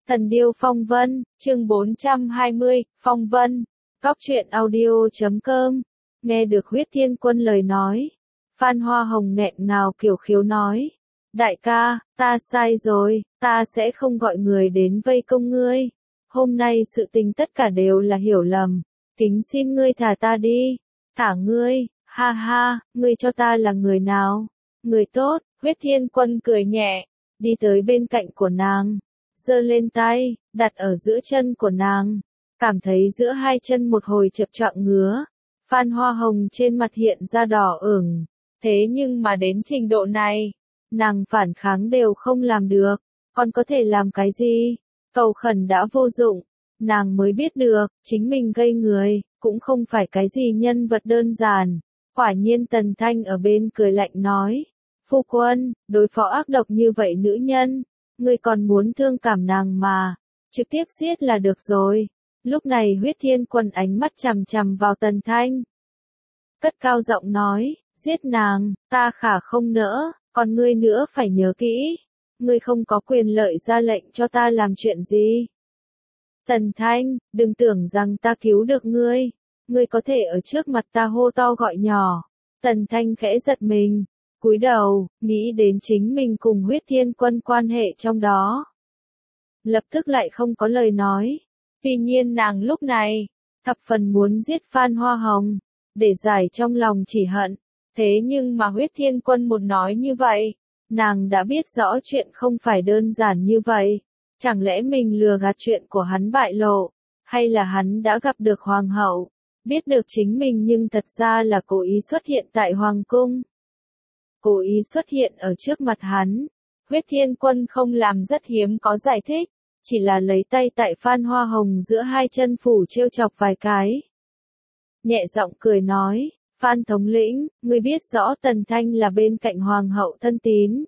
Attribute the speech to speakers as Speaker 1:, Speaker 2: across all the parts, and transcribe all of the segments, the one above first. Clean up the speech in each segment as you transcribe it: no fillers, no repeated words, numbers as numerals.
Speaker 1: Thần điêu phong vân, chương 420, phong vân. Cóc truyện audio.com. Nghe được Huyết Thiên Quân lời nói, Phan Hoa Hồng nghẹn ngào kiểu khiếu nói. Đại ca, ta sai rồi, ta sẽ không gọi người đến vây công ngươi. Hôm nay sự tình tất cả đều là hiểu lầm, kính xin ngươi thả ta đi. Thả ngươi, ha ha, ngươi cho ta là người nào? Người tốt. Huyết Thiên Quân cười nhẹ, đi tới bên cạnh của nàng, giơ lên tay, đặt ở giữa chân của nàng, cảm thấy giữa hai chân một hồi chập choạng ngứa. Phan Hoa Hồng trên mặt hiện ra đỏ ửng, thế nhưng mà đến trình độ này, nàng phản kháng đều không làm được, còn có thể làm cái gì? Cầu khẩn đã vô dụng, nàng mới biết được, chính mình gây người, cũng không phải cái gì nhân vật đơn giản. Quả nhiên Tần Thanh ở bên cười lạnh nói, phu quân, đối phó ác độc như vậy nữ nhân, ngươi còn muốn thương cảm nàng mà, trực tiếp giết là được rồi. Lúc này Huyết Thiên Quân ánh mắt chằm chằm vào Tần Thanh, cất cao giọng nói, giết nàng, ta khả không nỡ, còn ngươi nữa phải nhớ kỹ, ngươi không có quyền lợi ra lệnh cho ta làm chuyện gì. Tần Thanh, đừng tưởng rằng ta cứu được ngươi, ngươi có thể ở trước mặt ta hô to gọi nhỏ. Tần Thanh khẽ giật mình, cúi đầu, nghĩ đến chính mình cùng Huyết Thiên Quân quan hệ trong đó. Lập tức lại không có lời nói. Tuy nhiên nàng lúc này, thập phần muốn giết Phan Hoa Hồng, để giải trong lòng chỉ hận. Thế nhưng mà Huyết Thiên Quân một nói như vậy, nàng đã biết rõ chuyện không phải đơn giản như vậy. Chẳng lẽ mình lừa gạt chuyện của hắn bại lộ, hay là hắn đã gặp được Hoàng hậu, biết được chính mình nhưng thật ra là cố ý xuất hiện tại Hoàng cung. Cố ý xuất hiện ở trước mặt hắn. Huyết Thiên Quân không làm rất hiếm có giải thích, chỉ là lấy tay tại Phan Hoa Hồng giữa hai chân phủ trêu chọc vài cái. Nhẹ giọng cười nói, Phan thống lĩnh, ngươi biết rõ Tần Thanh là bên cạnh Hoàng hậu thân tín.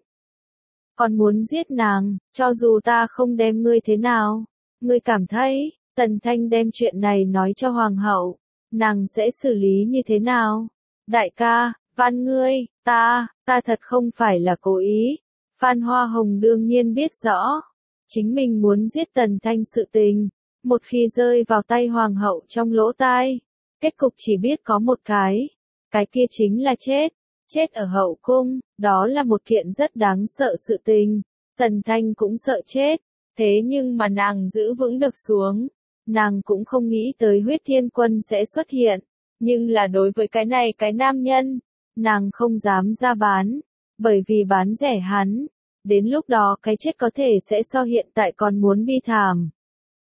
Speaker 1: Còn muốn giết nàng, cho dù ta không đem ngươi thế nào, ngươi cảm thấy, Tần Thanh đem chuyện này nói cho Hoàng hậu, nàng sẽ xử lý như thế nào? Đại ca, van ngươi, ta thật không phải là cố ý. Phan Hoa Hồng đương nhiên biết rõ, chính mình muốn giết Tần Thanh sự tình, một khi rơi vào tay Hoàng hậu trong lỗ tai, kết cục chỉ biết có một cái kia chính là chết. Chết ở hậu cung, đó là một kiện rất đáng sợ sự tình. Tần Thanh cũng sợ chết, thế nhưng mà nàng giữ vững được xuống. Nàng cũng không nghĩ tới Huyết Thiên Quân sẽ xuất hiện, nhưng là đối với cái này cái nam nhân, nàng không dám ra bán, bởi vì bán rẻ hắn, đến lúc đó cái chết có thể sẽ so hiện tại còn muốn bi thảm.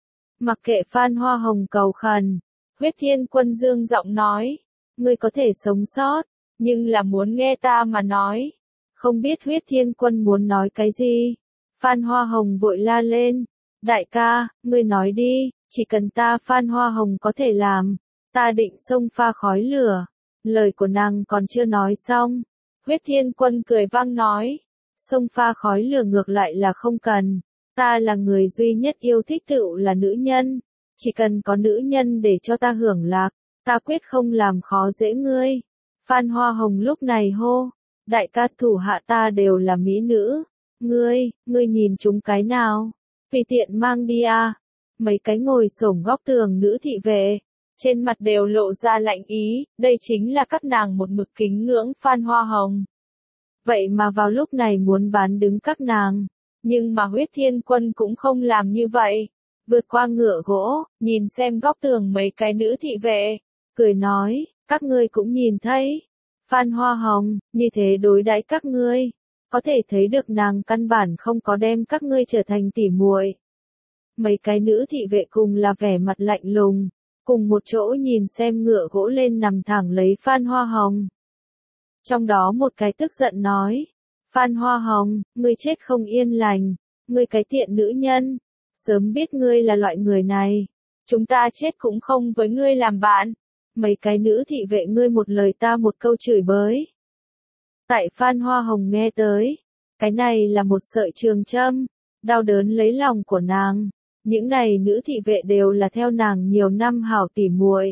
Speaker 1: Mặc kệ Phan Hoa Hồng cầu khẩn, Huyết Thiên Quân dương giọng nói, ngươi có thể sống sót, nhưng là muốn nghe ta mà nói. Không biết Huyết Thiên Quân muốn nói cái gì. Phan Hoa Hồng vội la lên, đại ca, ngươi nói đi, chỉ cần ta Phan Hoa Hồng có thể làm, ta định xông pha khói lửa. Lời của nàng còn chưa nói xong, Huyết Thiên Quân cười vang nói, xông pha khói lửa ngược lại là không cần, ta là người duy nhất yêu thích tựu là nữ nhân, chỉ cần có nữ nhân để cho ta hưởng lạc, ta quyết không làm khó dễ ngươi. Phan Hoa Hồng lúc này hô, đại ca thủ hạ ta đều là mỹ nữ, ngươi nhìn chúng cái nào, tùy tiện mang đi à. Mấy cái ngồi xổm góc tường nữ thị vệ, trên mặt đều lộ ra lạnh ý, đây chính là các nàng một mực kính ngưỡng Phan Hoa Hồng. Vậy mà vào lúc này muốn bán đứng các nàng, nhưng mà Huyết Thiên Quân cũng không làm như vậy, vượt qua ngựa gỗ, nhìn xem góc tường mấy cái nữ thị vệ, cười nói, các ngươi cũng nhìn thấy, Phan Hoa Hồng, như thế đối đãi các ngươi, có thể thấy được nàng căn bản không có đem các ngươi trở thành tỉ muội. Mấy cái nữ thị vệ cùng là vẻ mặt lạnh lùng, cùng một chỗ nhìn xem ngựa gỗ lên nằm thẳng lấy Phan Hoa Hồng. Trong đó một cái tức giận nói, Phan Hoa Hồng, ngươi chết không yên lành, ngươi cái tiện nữ nhân, sớm biết ngươi là loại người này, chúng ta chết cũng không với ngươi làm bạn. Mấy cái nữ thị vệ ngươi một lời ta một câu chửi bới. Tại Phan Hoa Hồng nghe tới, cái này là một sợi trường châm, đau đớn lấy lòng của nàng. Những này nữ thị vệ đều là theo nàng nhiều năm hảo tỉ muội.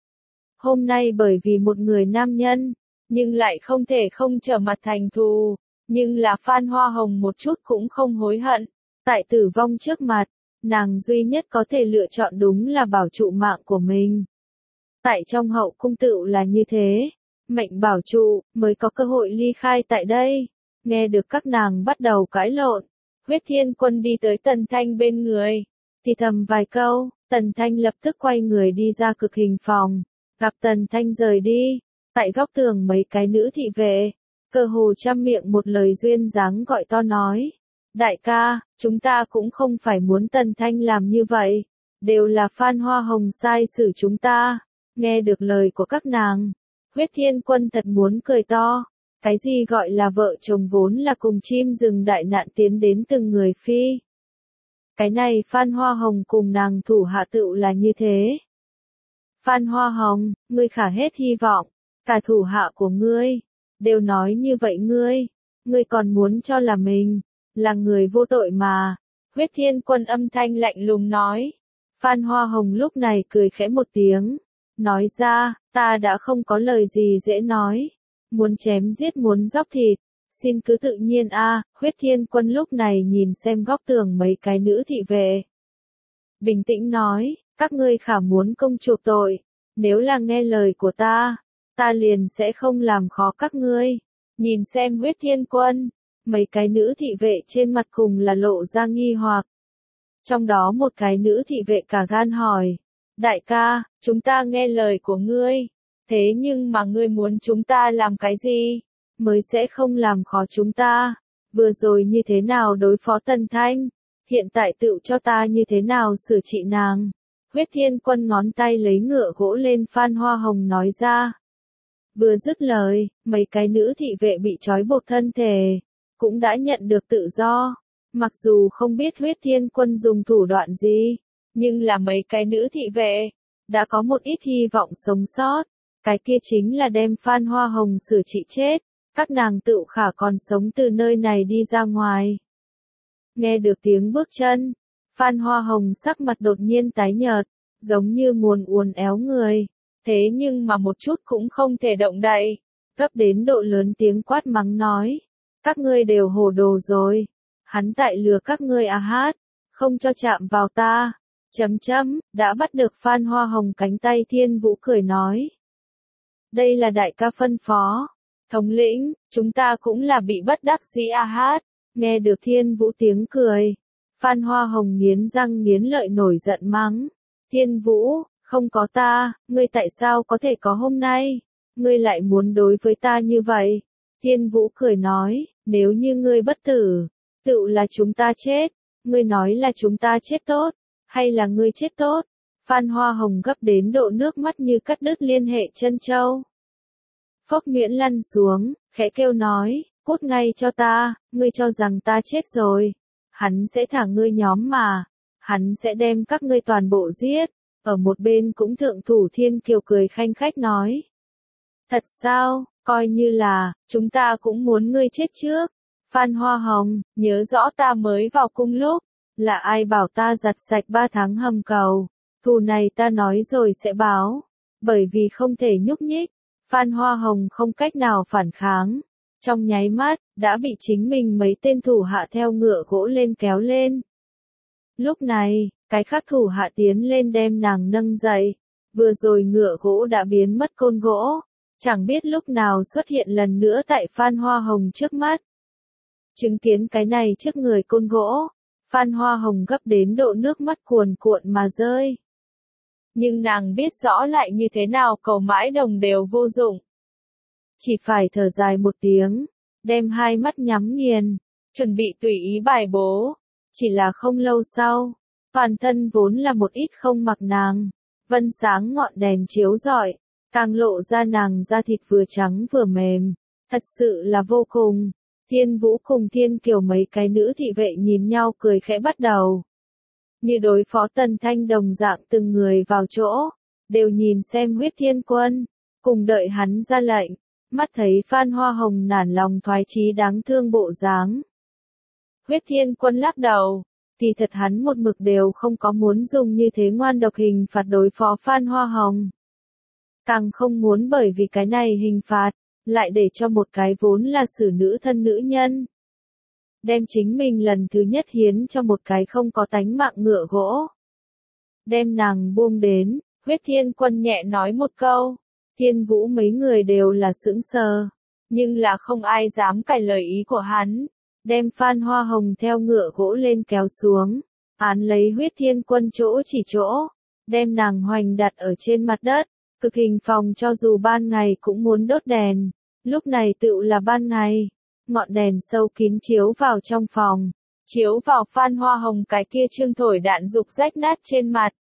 Speaker 1: Hôm nay bởi vì một người nam nhân, nhưng lại không thể không trở mặt thành thù, nhưng là Phan Hoa Hồng một chút cũng không hối hận. Tại tử vong trước mặt, nàng duy nhất có thể lựa chọn đúng là bảo trụ mạng của mình. Tại trong hậu cung tựu là như thế, mệnh bảo trụ, mới có cơ hội ly khai tại đây. Nghe được các nàng bắt đầu cãi lộn, Huyết Thiên Quân đi tới Tần Thanh bên người, thì thầm vài câu, Tần Thanh lập tức quay người đi ra cực hình phòng, gặp Tần Thanh rời đi, tại góc tường mấy cái nữ thị vệ, cơ hồ trăm miệng một lời duyên dáng gọi to nói, đại ca, chúng ta cũng không phải muốn Tần Thanh làm như vậy, đều là Phan Hoa Hồng sai xử chúng ta. Nghe được lời của các nàng, Huyết Thiên Quân thật muốn cười to. Cái gì gọi là vợ chồng vốn là cùng chim rừng đại nạn tiến đến từng người phi. Cái này Phan Hoa Hồng cùng nàng thủ hạ tựu là như thế. Phan Hoa Hồng, ngươi khả hết hy vọng, cả thủ hạ của ngươi, đều nói như vậy ngươi còn muốn cho là mình, là người vô tội mà. Huyết Thiên Quân âm thanh lạnh lùng nói. Phan Hoa Hồng lúc này cười khẽ một tiếng, nói ra, ta đã không có lời gì dễ nói. Muốn chém giết muốn dóc thịt, xin cứ tự nhiên a. Huyết Thiên Quân lúc này nhìn xem góc tường mấy cái nữ thị vệ. Bình tĩnh nói, các ngươi khả muốn công chuộc tội, nếu là nghe lời của ta liền sẽ không làm khó các ngươi. Nhìn xem Huyết Thiên Quân, mấy cái nữ thị vệ trên mặt cùng là lộ ra nghi hoặc. Trong đó một cái nữ thị vệ cả gan hỏi, đại ca, chúng ta nghe lời của ngươi. Thế nhưng mà ngươi muốn chúng ta làm cái gì, mới sẽ không làm khó chúng ta, vừa rồi như thế nào đối phó Tần Thanh, hiện tại tự cho ta như thế nào xử trị nàng. Huyết Thiên Quân ngón tay lấy ngựa gỗ lên Phan Hoa Hồng nói ra. Vừa dứt lời, mấy cái nữ thị vệ bị trói buộc thân thể, cũng đã nhận được tự do, mặc dù không biết Huyết Thiên Quân dùng thủ đoạn gì, nhưng là mấy cái nữ thị vệ, đã có một ít hy vọng sống sót. Cái kia chính là đem Phan Hoa Hồng xử trị chết, các nàng tự khả còn sống từ nơi này đi ra ngoài. Nghe được tiếng bước chân, Phan Hoa Hồng sắc mặt đột nhiên tái nhợt, giống như muốn uốn éo người, thế nhưng mà một chút cũng không thể động đậy, gấp đến độ lớn tiếng quát mắng nói, các ngươi đều hồ đồ rồi, hắn tại lừa các ngươi à hát, không cho chạm vào ta, đã bắt được Phan Hoa Hồng cánh tay Thiên Vũ cười nói. Đây là đại ca phân phó. Thống lĩnh, chúng ta cũng là bị bất đắc dĩ a hát. Nghe được Thiên Vũ tiếng cười. Phan Hoa Hồng nghiến răng nghiến lợi nổi giận mắng. Thiên Vũ, không có ta, ngươi tại sao có thể có hôm nay? Ngươi lại muốn đối với ta như vậy? Thiên Vũ cười nói, nếu như ngươi bất tử, tự là chúng ta chết. Ngươi nói là chúng ta chết tốt, hay là ngươi chết tốt? Phan Hoa Hồng gấp đến độ nước mắt như cắt đứt liên hệ chân châu. Phốc Miễn lăn xuống, khẽ kêu nói, cút ngay cho ta, ngươi cho rằng ta chết rồi. Hắn sẽ thả ngươi nhóm mà, hắn sẽ đem các ngươi toàn bộ giết. Ở một bên cũng thượng thủ Thiên Kiều cười khanh khách nói. Thật sao, coi như là, chúng ta cũng muốn ngươi chết trước. Phan Hoa Hồng, nhớ rõ ta mới vào cung lúc, là ai bảo ta giặt sạch 3 tháng hầm cầu. Thù này ta nói rồi sẽ báo, bởi vì không thể nhúc nhích, Phan Hoa Hồng không cách nào phản kháng. Trong nháy mắt, đã bị chính mình mấy tên thủ hạ theo ngựa gỗ lên kéo lên. Lúc này, cái khác thủ hạ tiến lên đem nàng nâng dậy, vừa rồi ngựa gỗ đã biến mất côn gỗ, chẳng biết lúc nào xuất hiện lần nữa tại Phan Hoa Hồng trước mắt. Chứng kiến cái này trước người côn gỗ, Phan Hoa Hồng gấp đến độ nước mắt cuồn cuộn mà rơi. Nhưng nàng biết rõ lại như thế nào cầu mãi đồng đều vô dụng. Chỉ phải thở dài một tiếng, đem hai mắt nhắm nghiền, chuẩn bị tùy ý bài bố. Chỉ là không lâu sau, toàn thân vốn là một ít không mặc nàng, vân sáng ngọn đèn chiếu rọi, càng lộ ra nàng da thịt vừa trắng vừa mềm, thật sự là vô cùng. Thiên Vũ cùng Thiên Kiều mấy cái nữ thị vệ nhìn nhau cười khẽ bắt đầu. Như đối phó Tần Thanh đồng dạng từng người vào chỗ, đều nhìn xem Huyết Thiên Quân, cùng đợi hắn ra lệnh, mắt thấy Phan Hoa Hồng nản lòng thoái chí đáng thương bộ dáng. Huyết Thiên Quân lắc đầu, thì thật hắn một mực đều không có muốn dùng như thế ngoan độc hình phạt đối phó Phan Hoa Hồng. Càng không muốn bởi vì cái này hình phạt, lại để cho một cái vốn là xử nữ thân nữ nhân. đem chính mình lần thứ nhất hiến cho một cái không có tánh mạng ngựa gỗ. Đem nàng buông đến, Huyết Thiên Quân nhẹ nói một câu, Thiên Vũ mấy người đều là sững sờ, nhưng là không ai dám cãi lời ý của hắn, đem Phan Hoa Hồng theo ngựa gỗ lên kéo xuống, án lấy Huyết Thiên Quân chỗ chỉ chỗ, đem nàng hoành đặt ở trên mặt đất, cực hình phòng cho dù ban ngày cũng muốn đốt đèn, lúc này tựu là ban ngày, ngọn đèn sâu kín chiếu vào trong phòng, chiếu vào Phan Hoa Hồng cái kia trương thổi đạn dục rách nát trên mặt.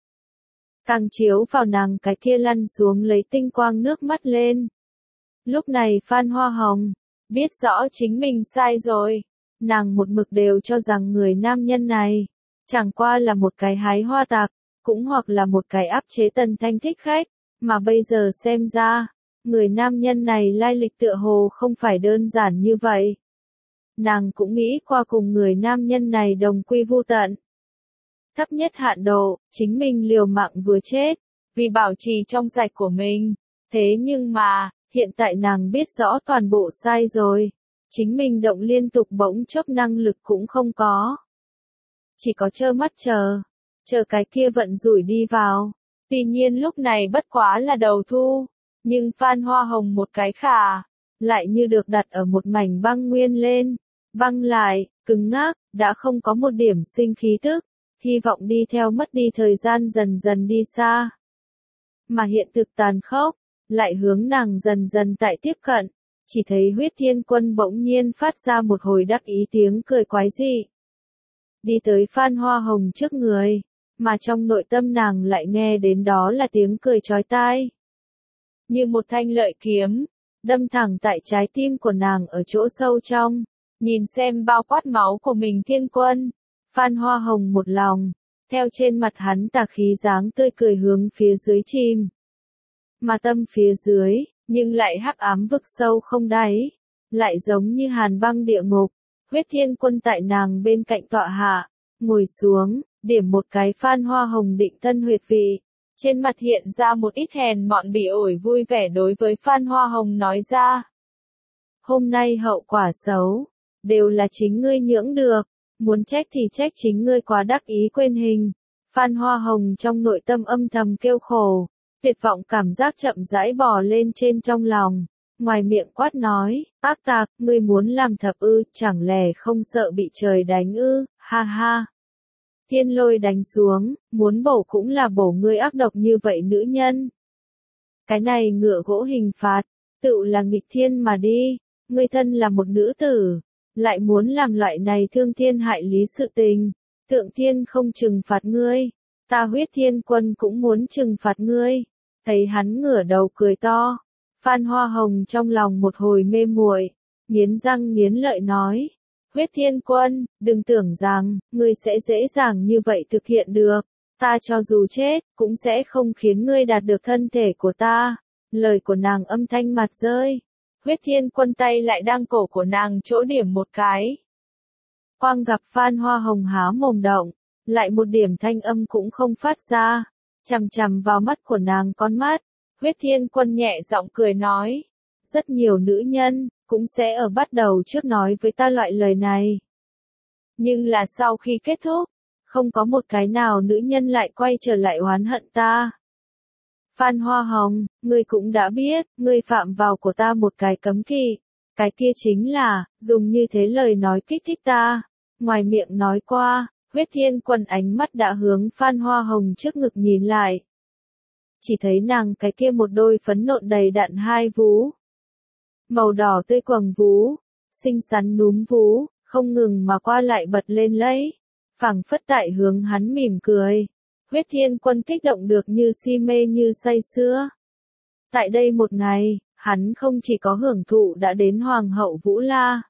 Speaker 1: Càng chiếu vào nàng cái kia lăn xuống lấy tinh quang nước mắt lên. Lúc này Phan Hoa Hồng, biết rõ chính mình sai rồi, nàng một mực đều cho rằng người nam nhân này, chẳng qua là một cái hái hoa tạc, cũng hoặc là một cái áp chế Tần Thanh thích khách, mà bây giờ xem ra, người nam nhân này lai lịch tựa hồ không phải đơn giản như vậy. Nàng cũng nghĩ qua cùng người nam nhân này đồng quy vu tận. Thấp nhất hạn độ, chính mình liều mạng vừa chết, vì bảo trì trong sạch của mình. Thế nhưng mà, hiện tại nàng biết rõ toàn bộ sai rồi. Chính mình động liên tục bỗng chốc năng lực cũng không có. Chỉ có trơ mắt chờ cái kia vận rủi đi vào. Tuy nhiên lúc này bất quá là đầu thu, nhưng Phan Hoa Hồng một cái khả, lại như được đặt ở một mảnh băng nguyên lên. Băng lại, cứng ngắc, đã không có một điểm sinh khí tức, hy vọng đi theo mất đi thời gian dần dần đi xa. Mà hiện thực tàn khốc, lại hướng nàng dần dần tại tiếp cận, chỉ thấy Huyết Thiên Quân bỗng nhiên phát ra một hồi đắc ý tiếng cười quái dị. Đi tới Phan Hoa Hồng trước người, mà trong nội tâm nàng lại nghe đến đó là tiếng cười chói tai. Như một thanh lợi kiếm, đâm thẳng tại trái tim của nàng ở chỗ sâu trong. Nhìn xem bao quát máu của mình Thiên Quân, Phan Hoa Hồng một lòng, theo trên mặt hắn tà khí dáng tươi cười hướng phía dưới chìm. Mà tâm phía dưới, nhưng lại hắc ám vực sâu không đáy, lại giống như hàn băng địa ngục. Huyết Thiên Quân tại nàng bên cạnh tọa hạ, ngồi xuống, điểm một cái Phan Hoa Hồng định thân huyệt vị. Trên mặt hiện ra một ít hèn mọn bỉ ổi vui vẻ đối với Phan Hoa Hồng nói ra. Hôm nay hậu quả xấu, đều là chính ngươi nhưỡng được, muốn trách thì trách chính ngươi quá đắc ý quên hình. Phan Hoa Hồng trong nội tâm âm thầm kêu khổ, tuyệt vọng cảm giác chậm rãi bò lên trên trong lòng, ngoài miệng quát nói, ác tạc, ngươi muốn làm thập ư, chẳng lẽ không sợ bị trời đánh ư, ha ha. Thiên lôi đánh xuống, muốn bổ cũng là bổ ngươi ác độc như vậy nữ nhân. Cái này ngựa gỗ hình phạt, tự là nghịch thiên mà đi, ngươi thân là một nữ tử, lại muốn làm loại này thương thiên hại lý sự tình, Thượng Thiên không trừng phạt ngươi, ta Huyết Thiên Quân cũng muốn trừng phạt ngươi. Thấy hắn ngửa đầu cười to, Phan Hoa Hồng trong lòng một hồi mê muội, nghiến răng nghiến lợi nói, Huyết Thiên Quân, đừng tưởng rằng, ngươi sẽ dễ dàng như vậy thực hiện được, ta cho dù chết, cũng sẽ không khiến ngươi đạt được thân thể của ta. Lời của nàng âm thanh mặt rơi. Huyết Thiên Quân tay lại đang cổ của nàng chỗ điểm một cái. Quang gặp Phan Hoa Hồng há mồm động, lại một điểm thanh âm cũng không phát ra, chằm chằm vào mắt của nàng con mắt. Huyết Thiên Quân nhẹ giọng cười nói, rất nhiều nữ nhân, cũng sẽ ở bắt đầu trước nói với ta loại lời này. Nhưng là sau khi kết thúc, không có một cái nào nữ nhân lại quay trở lại oán hận ta. Phan Hoa Hồng, ngươi cũng đã biết, ngươi phạm vào của ta một cái cấm kỵ, cái kia chính là, dùng như thế lời nói kích thích ta. Ngoài miệng nói qua, Huyết Thiên Quân ánh mắt đã hướng Phan Hoa Hồng trước ngực nhìn lại. Chỉ thấy nàng cái kia một đôi phấn nộn đầy đặn hai vú. Màu đỏ tươi quầng vú, xinh xắn núm vú, không ngừng mà qua lại bật lên lấy, phảng phất tại hướng hắn mỉm cười. Huyết Thiên Quân kích động được như si mê như say sưa. Tại đây một ngày, hắn không chỉ có hưởng thụ đã đến Hoàng hậu Vũ La,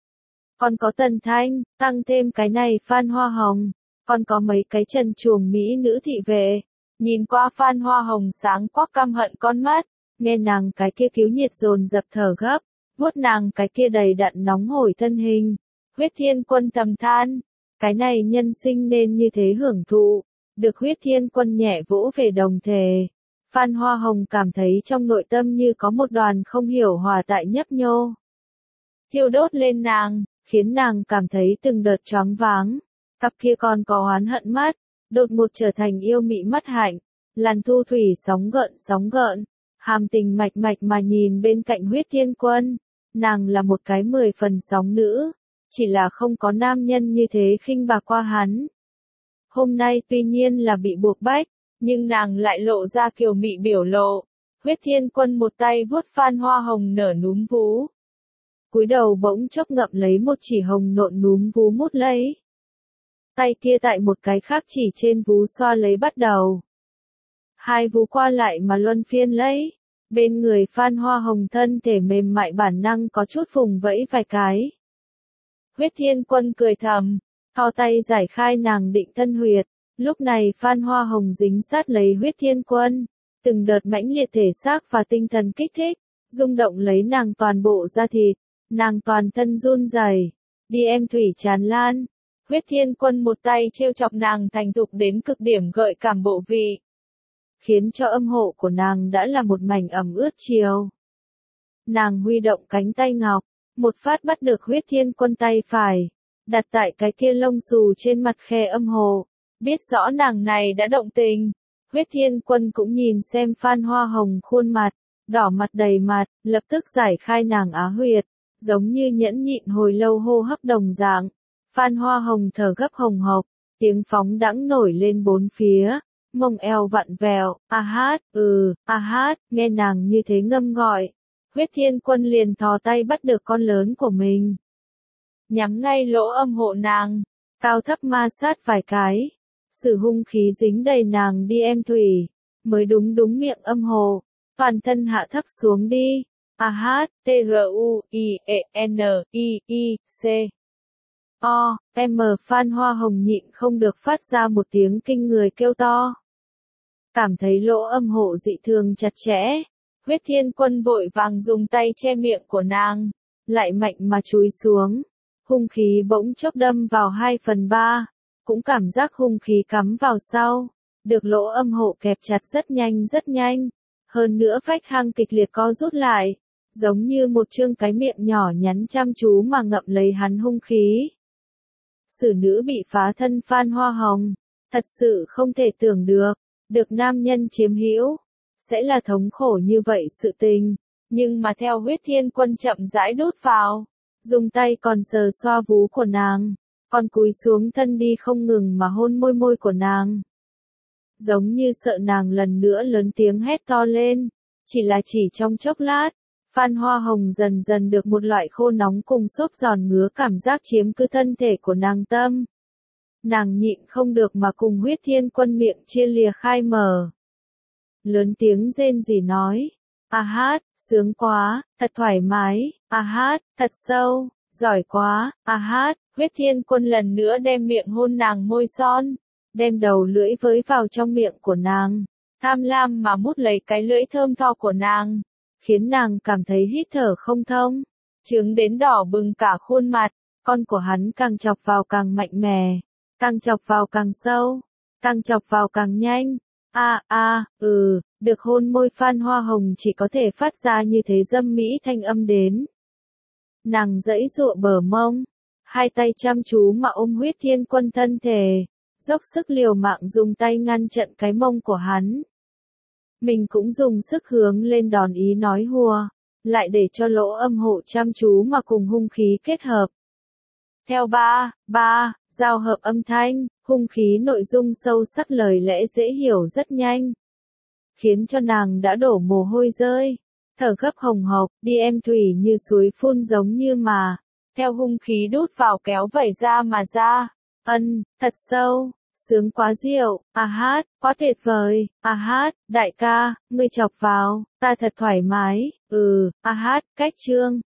Speaker 1: còn có Tần Thanh, tăng thêm cái này Phan Hoa Hồng, còn có mấy cái trần truồng mỹ nữ thị vệ. Nhìn qua Phan Hoa Hồng sáng quắc căm hận con mắt, nghe nàng cái kia cứu nhiệt dồn dập thở gấp, vuốt nàng cái kia đầy đặn nóng hổi thân hình. Huyết Thiên Quân thầm than, cái này nhân sinh nên như thế hưởng thụ. Được Huyết Thiên Quân nhẹ vỗ về đồng thể, Phan Hoa Hồng cảm thấy trong nội tâm như có một đoàn không hiểu hòa tại nhấp nhô. Thiêu đốt lên nàng, khiến nàng cảm thấy từng đợt choáng váng. Cặp kia còn có oán hận mắt, đột ngột trở thành yêu mị mắt hạnh, làn thu thủy sóng gợn, hàm tình mạch mạch mà nhìn bên cạnh Huyết Thiên Quân. Nàng là một cái 10 phần sóng nữ, chỉ là không có nam nhân như thế khinh bạc qua hắn. Hôm nay tuy nhiên là bị buộc bách, nhưng nàng lại lộ ra kiều mị biểu lộ. Huyết Thiên Quân một tay vuốt Phan Hoa Hồng nở núm vú. Cúi đầu bỗng chốc ngậm lấy một chỉ hồng nộn núm vú mút lấy. Tay kia tại một cái khác chỉ trên vú xoa lấy bắt đầu. Hai vú qua lại mà luân phiên lấy. Bên người Phan Hoa Hồng thân thể mềm mại bản năng có chút vùng vẫy vài cái. Huyết Thiên Quân cười thầm, thò tay giải khai nàng định thân huyệt. Lúc này Phan Hoa Hồng dính sát lấy Huyết Thiên Quân, từng đợt mãnh liệt thể xác và tinh thần kích thích, rung động lấy nàng toàn bộ da thịt, nàng toàn thân run rẩy. Đi em thủy tràn lan. Huyết Thiên Quân một tay trêu chọc nàng thành thục đến cực điểm gợi cảm bộ vị, khiến cho âm hộ của nàng đã là một mảnh ẩm ướt chiều. Nàng huy động cánh tay ngọc, một phát bắt được Huyết Thiên Quân tay phải, đặt tại cái kia lông xù trên mặt khe âm hộ, biết rõ nàng này đã động tình. Huyết Thiên Quân cũng nhìn xem Phan Hoa Hồng khuôn mặt, đỏ mặt đầy mặt, lập tức giải khai nàng á huyệt, giống như nhẫn nhịn hồi lâu hô hấp đồng dạng. Phan Hoa Hồng thở gấp hồng hộc, tiếng phóng đãng nổi lên bốn phía, mông eo vặn vẹo, a hát, nghe nàng như thế ngâm gọi. Huyết Thiên Quân liền thò tay bắt được con lớn của mình, nhắm ngay lỗ âm hộ nàng, cao thấp ma sát vài cái, sử hung khí dính đầy nàng đi em thủy, mới đúng miệng âm hộ, toàn thân hạ thấp xuống đi. A hát, T-R-U-I-E-N-I-I-C. Phan Hoa Hồng nhịn không được phát ra một tiếng kinh người kêu to. Cảm thấy lỗ âm hộ dị thường chặt chẽ, Huyết Thiên Quân vội vàng dùng tay che miệng của nàng, lại mạnh mà chúi xuống, hung khí bỗng chốc đâm vào 2/3, cũng cảm giác hung khí cắm vào sau, được lỗ âm hộ kẹp chặt rất nhanh, hơn nữa vách hang kịch liệt co rút lại, giống như một chương cái miệng nhỏ nhắn chăm chú mà ngậm lấy hắn hung khí. Xử nữ bị phá thân Phan Hoa Hồng, thật sự không thể tưởng được nam nhân chiếm hữu, sẽ là thống khổ như vậy sự tình, nhưng mà theo Huyết Thiên Quân chậm rãi đút vào, dùng tay còn sờ xoa vú của nàng, còn cúi xuống thân đi không ngừng mà hôn môi của nàng. Giống như sợ nàng lần nữa lớn tiếng hét to lên, chỉ trong chốc lát, Phan Hoa Hồng dần dần được một loại khô nóng cùng xốp giòn ngứa cảm giác chiếm cứ thân thể của nàng tâm. Nàng nhịn không được mà cùng Huyết Thiên Quân miệng chia lìa khai mở. Lớn tiếng rên rỉ nói, a hát, sướng quá, thật thoải mái, a hát, thật sâu, giỏi quá, a hát. Huyết Thiên Quân lần nữa đem miệng hôn nàng môi son, đem đầu lưỡi với vào trong miệng của nàng, tham lam mà mút lấy cái lưỡi thơm tho của nàng, khiến nàng cảm thấy hít thở không thông, trướng đến đỏ bừng cả khuôn mặt. Con của hắn càng chọc vào càng mạnh mẽ, càng chọc vào càng sâu, càng chọc vào càng nhanh. Được hôn môi Phan Hoa Hồng chỉ có thể phát ra như thế dâm mỹ thanh âm đến. Nàng giãy giụa bờ mông, hai tay chăm chú mà ôm Huyết Thiên Quân thân thể, dốc sức liều mạng dùng tay ngăn chặn cái mông của hắn. Mình cũng dùng sức hướng lên đòn ý nói hùa, lại để cho lỗ âm hộ chăm chú mà cùng hung khí kết hợp. Theo giao hợp âm thanh, hung khí nội dung sâu sắc lời lẽ dễ hiểu rất nhanh, khiến cho nàng đã đổ mồ hôi rơi, thở gấp hồng hộc, đi em thủy như suối phun giống như mà, theo hung khí đút vào kéo vẩy ra mà ra. Thật sâu, sướng quá diệu, a hát, quá tuyệt vời, a hát, đại ca, ngươi chọc vào, ta thật thoải mái, a hát, cách chương.